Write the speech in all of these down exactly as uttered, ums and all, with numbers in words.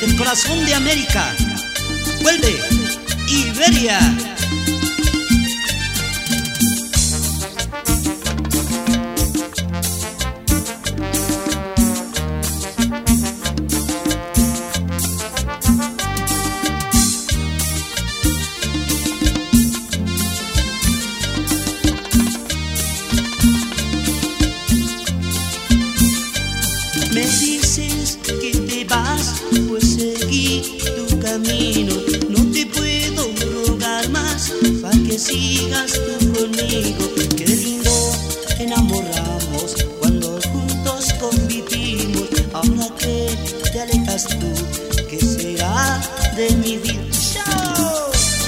desde el corazón de América. Vuelve, Iberia. Me dices que te vas, pues seguí tu camino. No te puedo rogar más, pa' que sigas tú conmigo. Qué lindo enamoramos cuando juntos convivimos. Ahora que te alejas tú, ¿qué será de mi vida? ¡Chao!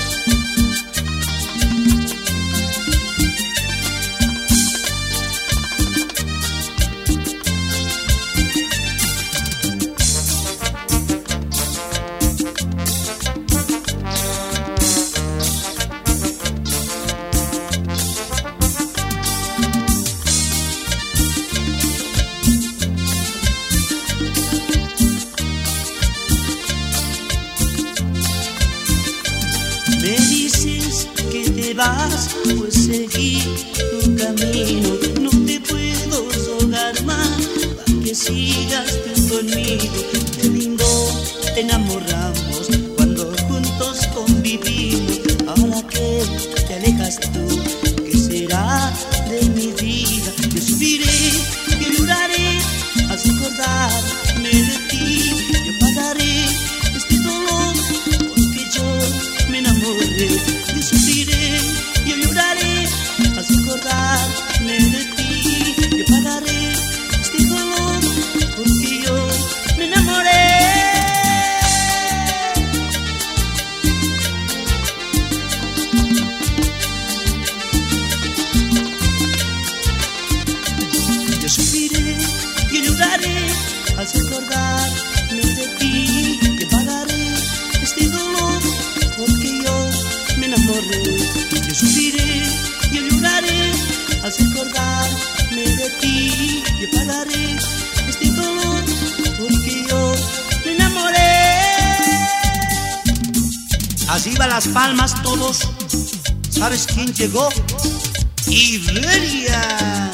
Me dices que te vas, pues seguí tu camino. No te puedo rogar más, pa' que sigas tú conmigo. Qué lindo te enamoramos cuando juntos convivimos. Ahora que te alejas tú, ¿qué será de mi vida? Yo sufriré, yo lloraré, al acordarme de ti. Yo pagaré este dolor porque yo me enamoré. Yo sufriré, yo lloraré, al acordarme de ti. Yo pagaré este dolor porque yo me enamoré. Yo sufriré, yo lloraré, al acordarme de ti. Yo pagaré este dolor porque yo me enamoré. Yo sufriré, yo lloraré, al acordarme de ti. Yo pagaré este dolor porque yo me enamoré. Arriba las palmas todos. ¿Sabes quién llegó? Iberia.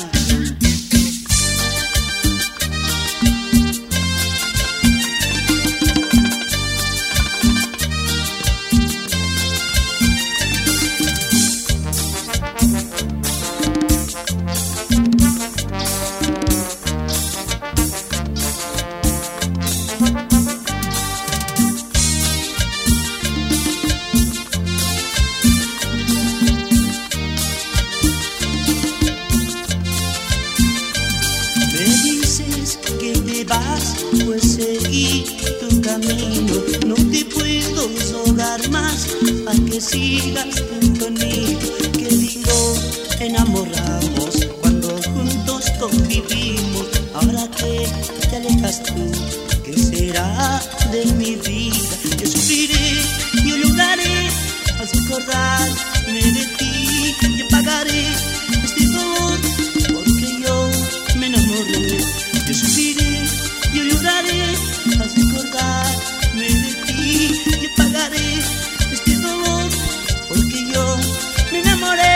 Que te vas, pues seguí tu camino. No te puedo rogar más, pa' que sigas tú conmigo. Qué lindo enamoramos cuando juntos convivimos. Ahora que te alejas tú, ¿qué será de mi vida? Yo sufriré, yo lloraré, al acordarme de ti. Yo pagaré este dolor porque yo me enamoré. Yo sufriré, yo lloraré, al acordarme de ti. Yo pagaré este dolor porque yo me enamoré.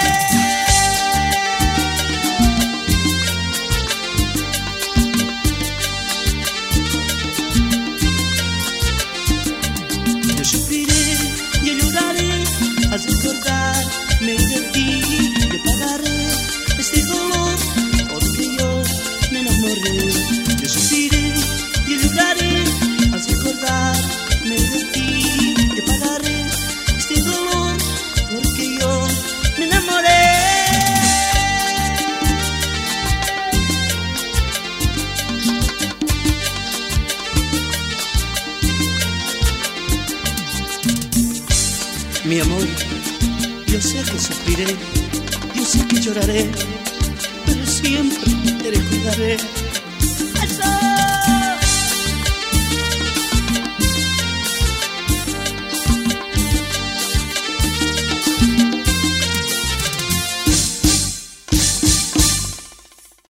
Yo sufriré, yo lloraré, al acordarme de ti. Yo pagaré este dolor porque yo me enamoré. Yo sufriré, yo lloraré, al acordarme de ti. Yo pagaré este dolor porque yo me enamoré. Mi amor, yo sé que sufriré, yo sé que lloraré, pero siempre te recordaré.